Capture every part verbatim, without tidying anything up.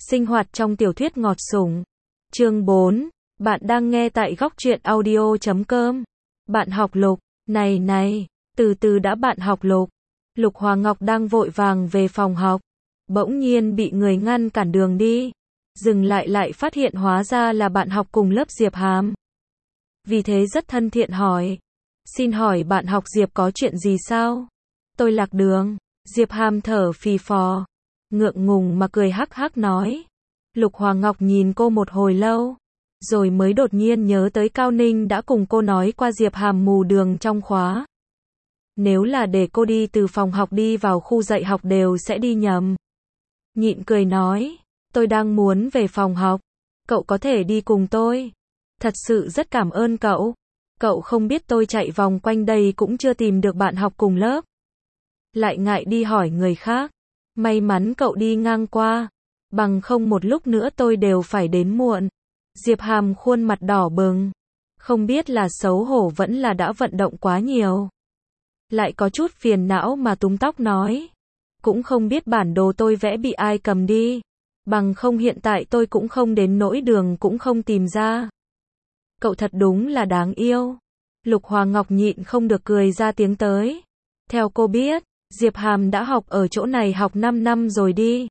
Sinh hoạt trong tiểu thuyết ngọt sủng. Chương bốn. Bạn đang nghe tại góc truyện audio chấm com. Bạn học Lục. Này này, từ từ đã bạn học Lục. Lục Hoàng Ngọc đang vội vàng về phòng học. Bỗng nhiên bị người ngăn cản đường đi. Dừng lại lại phát hiện hóa ra là bạn học cùng lớp Diệp Hàm. Vì thế rất thân thiện hỏi. Xin hỏi bạn học Diệp có chuyện gì sao? Tôi lạc đường. Diệp Hàm thở phì phò. Ngượng ngùng mà cười hắc hắc nói. Lục Hoàng Ngọc nhìn cô một hồi lâu. Rồi mới đột nhiên nhớ tới Cao Ninh đã cùng cô nói qua Diệp Hàm mù đường trong khóa. Nếu là để cô đi từ phòng học đi vào khu dạy học đều sẽ đi nhầm. Nhịn cười nói. Tôi đang muốn về phòng học. Cậu có thể đi cùng tôi. Thật sự rất cảm ơn cậu. Cậu không biết tôi chạy vòng quanh đây cũng chưa tìm được bạn học cùng lớp. Lại ngại đi hỏi người khác. May mắn cậu đi ngang qua. Bằng không một lúc nữa tôi đều phải đến muộn. Diệp Hàm khuôn mặt đỏ bừng. Không biết là xấu hổ vẫn là đã vận động quá nhiều. Lại có chút phiền não mà túm tóc nói. Cũng không biết bản đồ tôi vẽ bị ai cầm đi. Bằng không hiện tại tôi cũng không đến nỗi đường cũng không tìm ra. Cậu thật đúng là đáng yêu. Lục Hoàng Ngọc nhịn không được cười ra tiếng tới. Theo cô biết, Diệp Hàm đã học ở chỗ này học năm năm rồi đi.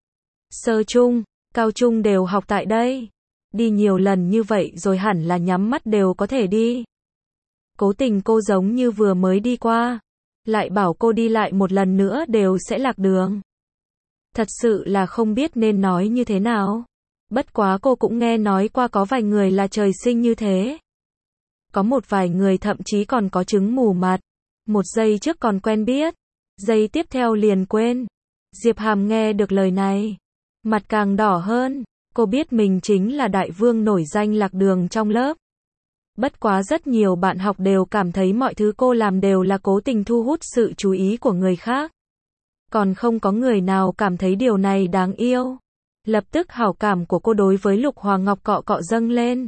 Sơ trung, cao trung đều học tại đây. Đi nhiều lần như vậy rồi hẳn là nhắm mắt đều có thể đi. Cố tình cô giống như vừa mới đi qua. Lại bảo cô đi lại một lần nữa đều sẽ lạc đường. Thật sự là không biết nên nói như thế nào. Bất quá cô cũng nghe nói qua có vài người là trời sinh như thế. Có một vài người thậm chí còn có chứng mù mặt. Một giây trước còn quen biết. Giây tiếp theo liền quên. Diệp Hàm nghe được lời này. Mặt càng đỏ hơn. Cô biết mình chính là đại vương nổi danh lạc đường trong lớp. Bất quá rất nhiều bạn học đều cảm thấy mọi thứ cô làm đều là cố tình thu hút sự chú ý của người khác. Còn không có người nào cảm thấy điều này đáng yêu. Lập tức hảo cảm của cô đối với Lục Hoàng Ngọc cọ cọ dâng lên.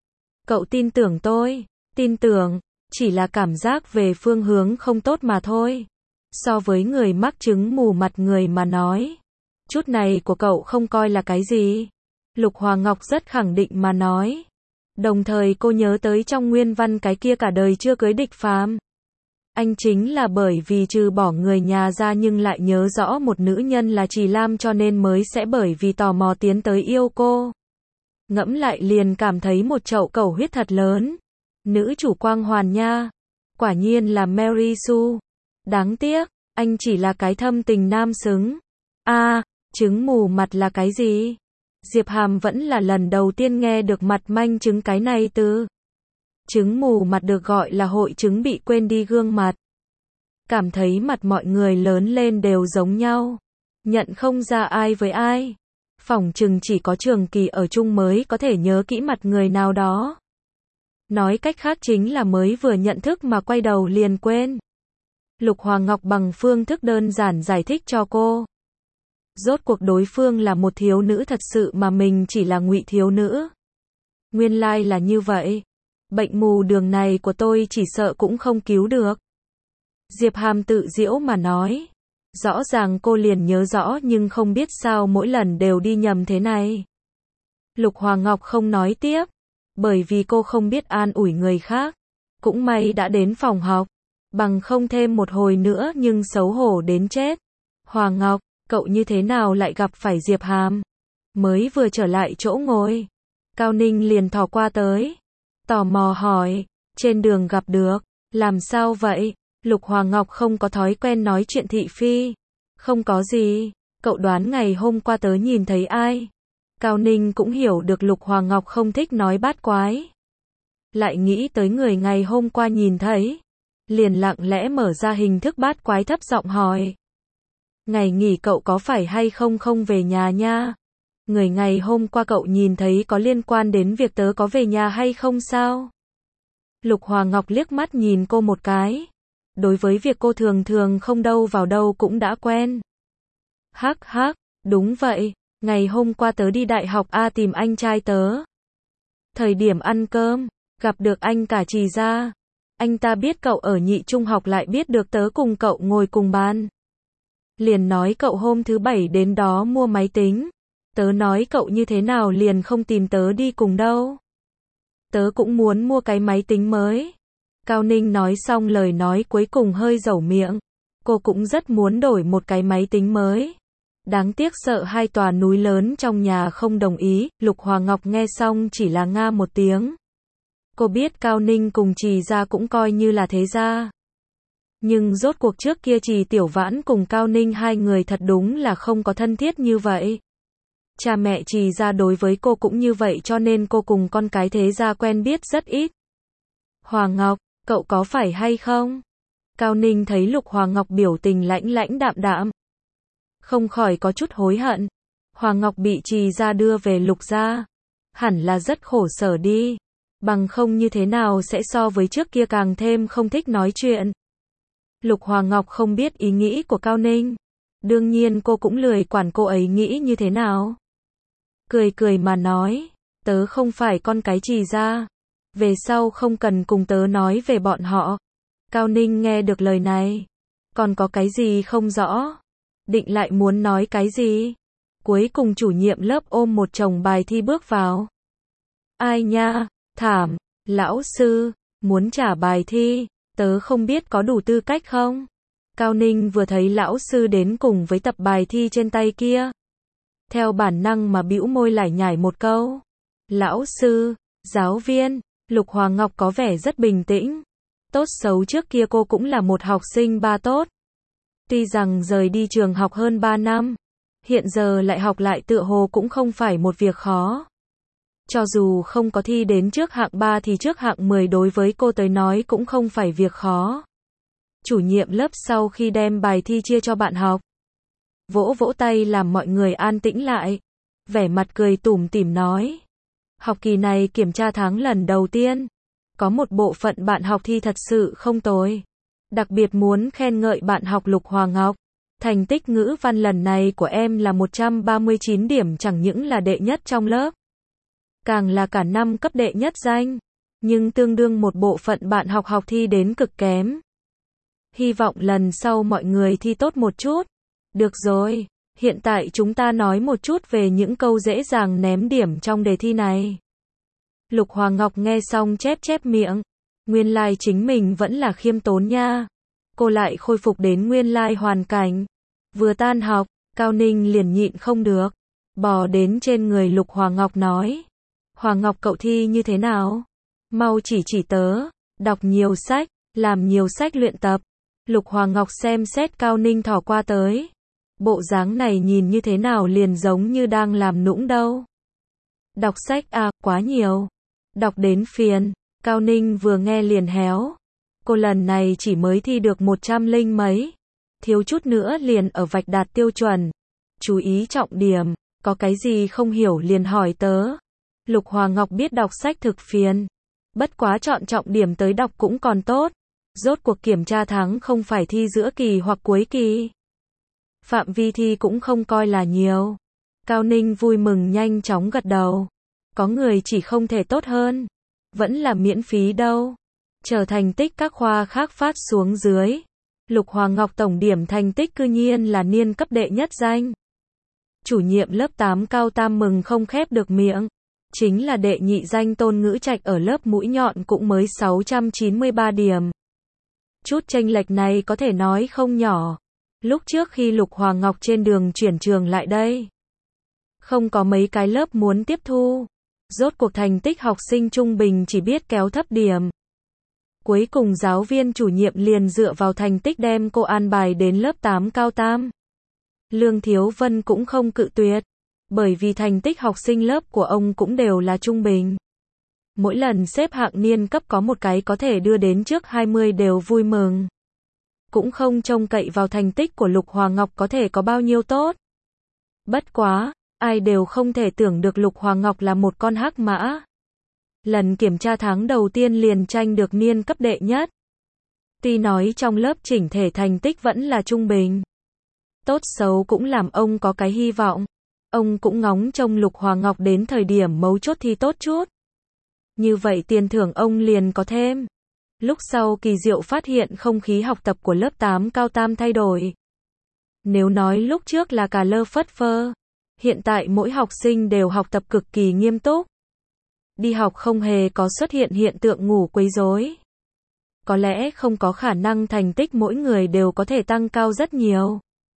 Cậu tin tưởng tôi. Tin tưởng, chỉ là cảm giác về phương hướng không tốt mà thôi. So với người mắc chứng mù mặt người mà nói. Chút này của cậu không coi là cái gì. Lục Hoàng Ngọc rất khẳng định mà nói. Đồng thời cô nhớ tới trong nguyên văn cái kia cả đời chưa cưới địch phàm. Anh chính là bởi vì trừ bỏ người nhà ra nhưng lại nhớ rõ một nữ nhân là Trì Lam cho nên mới sẽ bởi vì tò mò tiến tới yêu cô. Ngẫm lại liền cảm thấy một chậu cầu huyết thật lớn. Nữ chủ quang hoàn nha. Quả nhiên là Mary Sue. Đáng tiếc, anh chỉ là cái thâm tình nam xứng. A, à, chứng mù mặt là cái gì? Diệp Hàm vẫn là lần đầu tiên nghe được mặt manh chứng cái này từ. Chứng mù mặt được gọi là hội chứng bị quên đi gương mặt. Cảm thấy mặt mọi người lớn lên đều giống nhau. Nhận không ra ai với ai. Phỏng chừng chỉ có Trường Kỳ ở chung mới có thể nhớ kỹ mặt người nào đó. Nói cách khác chính là mới vừa nhận thức mà quay đầu liền quên. Lục Hoàng Ngọc bằng phương thức đơn giản giải thích cho cô. Rốt cuộc đối phương là một thiếu nữ thật sự mà mình chỉ là ngụy thiếu nữ. Nguyên lai là như vậy. Bệnh mù đường này của tôi chỉ sợ cũng không cứu được. Diệp Hàm tự giễu mà nói. Rõ ràng cô liền nhớ rõ nhưng không biết sao mỗi lần đều đi nhầm thế này. Lục Hoàng Ngọc không nói tiếp. Bởi vì cô không biết an ủi người khác. Cũng may đã đến phòng học. Bằng không thêm một hồi nữa nhưng xấu hổ đến chết. Hoàng Ngọc, cậu như thế nào lại gặp phải Diệp Hàm? Mới vừa trở lại chỗ ngồi. Cao Ninh liền thò qua tới. Tò mò hỏi. Trên đường gặp được. Làm sao vậy? Lục Hoàng Ngọc không có thói quen nói chuyện thị phi. Không có gì. Cậu đoán ngày hôm qua tớ nhìn thấy ai? Cao Ninh cũng hiểu được Lục Hoàng Ngọc không thích nói bát quái. Lại nghĩ tới người ngày hôm qua nhìn thấy. Liền lặng lẽ mở ra hình thức bát quái thấp giọng hỏi. Ngày nghỉ cậu có phải hay không không về nhà nha? Người ngày hôm qua cậu nhìn thấy có liên quan đến việc tớ có về nhà hay không sao? Lục Hoàng Ngọc liếc mắt nhìn cô một cái. Đối với việc cô thường thường không đâu vào đâu cũng đã quen. Hắc hắc, đúng vậy, ngày hôm qua tớ đi đại học A tìm anh trai tớ. Thời điểm ăn cơm, gặp được anh cả Trì gia. Anh ta biết cậu ở nhị trung học lại biết được tớ cùng cậu ngồi cùng bàn. Liền nói cậu hôm thứ bảy đến đó mua máy tính. Tớ nói cậu như thế nào liền không tìm tớ đi cùng đâu. Tớ cũng muốn mua cái máy tính mới. Cao Ninh nói xong lời nói cuối cùng hơi dẩu miệng. Cô cũng rất muốn đổi một cái máy tính mới. Đáng tiếc sợ hai tòa núi lớn trong nhà không đồng ý, Lục Hòa Ngọc nghe xong chỉ là nga một tiếng. Cô biết Cao Ninh cùng Trì gia cũng coi như là thế gia. Nhưng rốt cuộc trước kia Trì Tiểu Vãn cùng Cao Ninh hai người thật đúng là không có thân thiết như vậy. Cha mẹ Trì gia đối với cô cũng như vậy cho nên cô cùng con cái thế gia quen biết rất ít. Hòa Ngọc, cậu có phải hay không? Cao Ninh thấy Lục Hòa Ngọc biểu tình lãnh lãnh đạm đạm. Không khỏi có chút hối hận. Hòa Ngọc bị Trì gia đưa về Lục gia. Hẳn là rất khổ sở đi. Bằng không như thế nào sẽ so với trước kia càng thêm không thích nói chuyện. Lục Hòa Ngọc không biết ý nghĩ của Cao Ninh. Đương nhiên cô cũng lười quản cô ấy nghĩ như thế nào. Cười cười mà nói, tớ không phải con cái Trì gia. Về sau không cần cùng tớ nói về bọn họ. Cao Ninh nghe được lời này. Còn có cái gì không rõ? Định lại muốn nói cái gì? Cuối cùng chủ nhiệm lớp ôm một chồng bài thi bước vào. Ai nha, thảm, lão sư, muốn trả bài thi, tớ không biết có đủ tư cách không? Cao Ninh vừa thấy lão sư đến cùng với tập bài thi trên tay kia. Theo bản năng mà bĩu môi lải nhải một câu. Lão sư, giáo viên, Lục Hòa Ngọc có vẻ rất bình tĩnh. Tốt xấu trước kia cô cũng là một học sinh ba tốt. Tuy rằng rời đi trường học hơn ba năm, hiện giờ lại học lại tựa hồ cũng không phải một việc khó. Cho dù không có thi đến trước hạng ba thì trước hạng mười đối với cô tới nói cũng không phải việc khó. Chủ nhiệm lớp sau khi đem bài thi chia cho bạn học, vỗ vỗ tay làm mọi người an tĩnh lại. Vẻ mặt cười tủm tỉm nói. Học kỳ này kiểm tra tháng lần đầu tiên. Có một bộ phận bạn học thi thật sự không tồi. Đặc biệt muốn khen ngợi bạn học Lục Hòa Ngọc. Thành tích ngữ văn lần này của em là một trăm ba mươi chín điểm, chẳng những là đệ nhất trong lớp, càng là cả năm cấp đệ nhất danh. Nhưng tương đương một bộ phận bạn học học thi đến cực kém. Hy vọng lần sau mọi người thi tốt một chút. Được rồi, hiện tại chúng ta nói một chút về những câu dễ dàng ném điểm trong đề thi này. Lục Hòa Ngọc nghe xong chép chép miệng. Nguyên lai like chính mình vẫn là khiêm tốn nha. Cô lại khôi phục đến nguyên lai like hoàn cảnh. Vừa tan học, Cao Ninh liền nhịn không được. Bò đến trên người Lục Hòa Ngọc nói. Hòa Ngọc cậu thi như thế nào? Mau chỉ chỉ tớ. Đọc nhiều sách, làm nhiều sách luyện tập. Lục Hòa Ngọc xem xét Cao Ninh thỏ qua tới. Bộ dáng này nhìn như thế nào liền giống như đang làm nũng đâu. Đọc sách à, quá nhiều. Đọc đến phiền. Cao Ninh vừa nghe liền héo. Cô lần này chỉ mới thi được một trăm linh mấy. Thiếu chút nữa liền ở vạch đạt tiêu chuẩn. Chú ý trọng điểm. Có cái gì không hiểu liền hỏi tớ. Lục Hòa Ngọc biết đọc sách thực phiền. Bất quá chọn trọng điểm tới đọc cũng còn tốt. Rốt cuộc kiểm tra tháng không phải thi giữa kỳ hoặc cuối kỳ. Phạm vi thi cũng không coi là nhiều. Cao Ninh vui mừng nhanh chóng gật đầu. Có người chỉ không thể tốt hơn. Vẫn là miễn phí đâu. Chờ thành tích các khoa khác phát xuống dưới. Lục Hòa Ngọc tổng điểm thành tích cư nhiên là niên cấp đệ nhất danh. Chủ nhiệm lớp tám Cao Tam mừng không khép được miệng. Chính là đệ nhị danh Tôn Ngữ Trạch ở lớp mũi nhọn cũng mới sáu trăm chín mươi ba điểm. Chút chênh lệch này có thể nói không nhỏ. Lúc trước khi Lục Hòa Ngọc trên đường chuyển trường lại đây, không có mấy cái lớp muốn tiếp thu. Rốt cuộc thành tích học sinh trung bình chỉ biết kéo thấp điểm. Cuối cùng giáo viên chủ nhiệm liền dựa vào thành tích đem cô an bài đến lớp tám Cao Tam. Lương Thiếu Vân cũng không cự tuyệt, bởi vì thành tích học sinh lớp của ông cũng đều là trung bình. Mỗi lần xếp hạng niên cấp có một cái có thể đưa đến trước hai mươi đều vui mừng. Cũng không trông cậy vào thành tích của Lục Hòa Ngọc có thể có bao nhiêu tốt. Bất quá, ai đều không thể tưởng được Lục Hòa Ngọc là một con hắc mã. Lần kiểm tra tháng đầu tiên liền tranh được niên cấp đệ nhất. Tuy nói trong lớp chỉnh thể thành tích vẫn là trung bình. Tốt xấu cũng làm ông có cái hy vọng. Ông cũng ngóng trông Lục Hòa Ngọc đến thời điểm mấu chốt thi tốt chút. Như vậy tiền thưởng ông liền có thêm. Lúc sau kỳ diệu phát hiện không khí học tập của lớp tám Cao Tam thay đổi. Nếu nói lúc trước là cà lơ phất phơ, Hiện tại mỗi học sinh đều học tập cực kỳ nghiêm túc. Đi học không hề có xuất hiện hiện tượng ngủ quấy rối. Có lẽ không có khả năng thành tích mỗi người đều có thể tăng cao rất nhiều.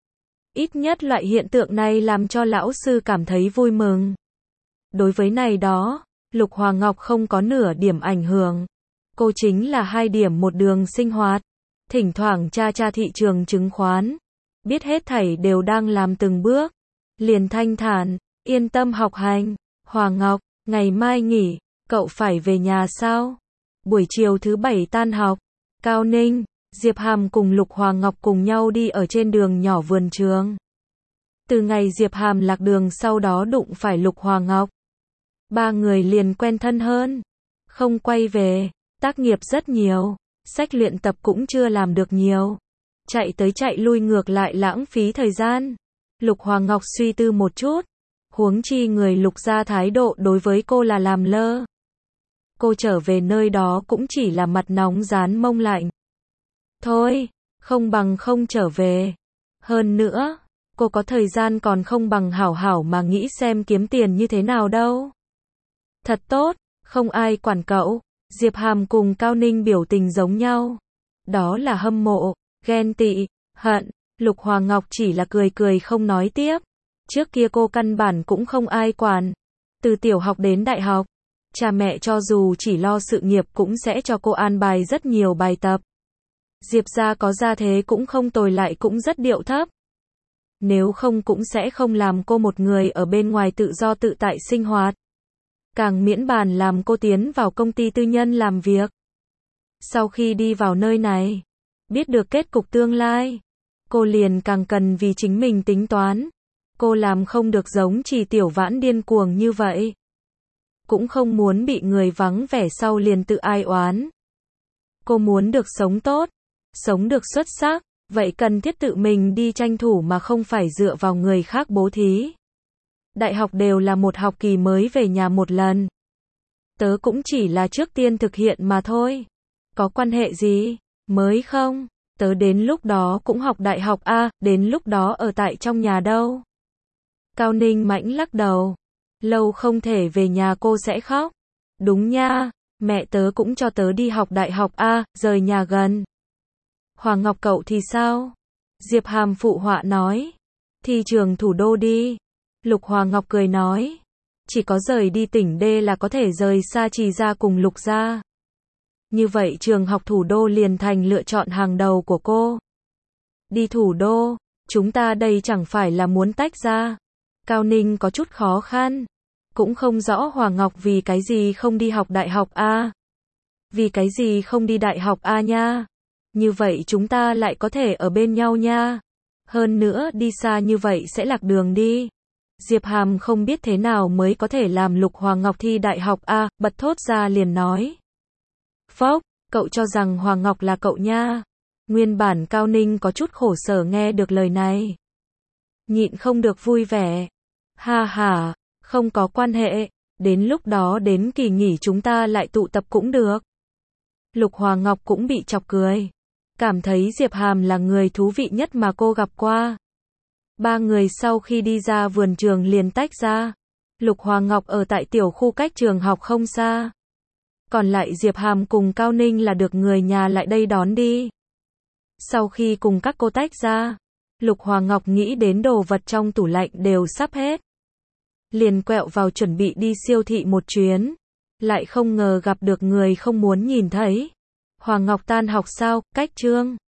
Ít nhất loại hiện tượng này làm cho lão sư cảm thấy vui mừng. Đối với này đó, Lục Hoàng Ngọc không có nửa điểm ảnh hưởng. Cô chính là hai điểm một đường sinh hoạt. Thỉnh thoảng tra tra thị trường chứng khoán. Biết hết thảy đều đang làm từng bước. Liền thanh thản, yên tâm học hành. Hoàng Ngọc, ngày mai nghỉ, cậu phải về nhà sao? Buổi chiều thứ bảy tan học, Cao Ninh, Diệp Hàm cùng Lục Hoàng Ngọc cùng nhau đi ở trên đường nhỏ vườn trường. Từ ngày Diệp Hàm lạc đường sau đó đụng phải Lục Hoàng Ngọc. Ba người liền quen thân hơn. Không quay về, tác nghiệp rất nhiều, sách luyện tập cũng chưa làm được nhiều. Chạy tới chạy lui ngược lại lãng phí thời gian. Lục Hoàng Ngọc suy tư một chút. Huống chi người Lục gia thái độ đối với cô là làm lơ. Cô trở về nơi đó cũng chỉ là mặt nóng rán mông lạnh. Thôi, không bằng không trở về. Hơn nữa, cô có thời gian còn không bằng hảo hảo mà nghĩ xem kiếm tiền như thế nào đâu. Thật tốt, không ai quản cậu. Diệp Hàm cùng Cao Ninh biểu tình giống nhau. Đó là hâm mộ, ghen tị, hận. Lục Hoàng Ngọc chỉ là cười cười không nói tiếp. Trước kia cô căn bản cũng không ai quản. Từ tiểu học đến đại học, cha mẹ cho dù chỉ lo sự nghiệp cũng sẽ cho cô an bài rất nhiều bài tập. Diệp gia có gia thế cũng không tồi lại cũng rất điệu thấp. Nếu không cũng sẽ không làm cô một người ở bên ngoài tự do tự tại sinh hoạt. Càng miễn bàn làm cô tiến vào công ty tư nhân làm việc. Sau khi đi vào nơi này, biết được kết cục tương lai, cô liền càng cần vì chính mình tính toán. Cô làm không được giống Trì Tiểu Vãn điên cuồng như vậy. Cũng không muốn bị người vắng vẻ sau liền tự ai oán. Cô muốn được sống tốt, sống được xuất sắc, vậy cần thiết tự mình đi tranh thủ mà không phải dựa vào người khác bố thí. Đại học đều là một học kỳ mới về nhà một lần. Tớ cũng chỉ là trước tiên thực hiện mà thôi. Có quan hệ gì, mới không? Tớ đến lúc đó cũng học đại học a, đến lúc đó ở tại trong nhà đâu. Cao Ninh mãnh lắc đầu. Lâu không thể về nhà cô sẽ khóc. Đúng nha, mẹ tớ cũng cho tớ đi học đại học a, rời nhà gần. Hoàng Ngọc cậu thì sao? Diệp Hàm phụ họa nói. Thi trường thủ đô đi. Lục Hoàng Ngọc cười nói. Chỉ có rời đi tỉnh D là có thể rời xa Trì gia cùng Lục gia. Như vậy trường học thủ đô liền thành lựa chọn hàng đầu của cô. Đi thủ đô, chúng ta đây chẳng phải là muốn tách ra. Cao Ninh có chút khó khăn. Cũng không rõ Hoàng Ngọc vì cái gì không đi học đại học A. Vì cái gì không đi đại học A nha. Như vậy chúng ta lại có thể ở bên nhau nha. Hơn nữa đi xa như vậy sẽ lạc đường đi. Diệp Hàm không biết thế nào mới có thể làm Lục Hoàng Ngọc thi đại học A, bật thốt ra liền nói. Phốc, cậu cho rằng Hoàng Ngọc là cậu nha. Nguyên bản Cao Ninh có chút khổ sở nghe được lời này. Nhịn không được vui vẻ. Ha ha, không có quan hệ, đến lúc đó đến kỳ nghỉ chúng ta lại tụ tập cũng được. Lục Hoàng Ngọc cũng bị chọc cười. Cảm thấy Diệp Hàm là người thú vị nhất mà cô gặp qua. Ba người sau khi đi ra vườn trường liền tách ra. Lục Hoàng Ngọc ở tại tiểu khu cách trường học không xa. Còn lại Diệp Hàm cùng Cao Ninh là được người nhà lại đây đón đi. Sau khi cùng các cô tách ra, Lục Hoàng Ngọc nghĩ đến đồ vật trong tủ lạnh đều sắp hết. Liền quẹo vào chuẩn bị đi siêu thị một chuyến. Lại không ngờ gặp được người không muốn nhìn thấy. Hoàng Ngọc tan học sao, cách chương.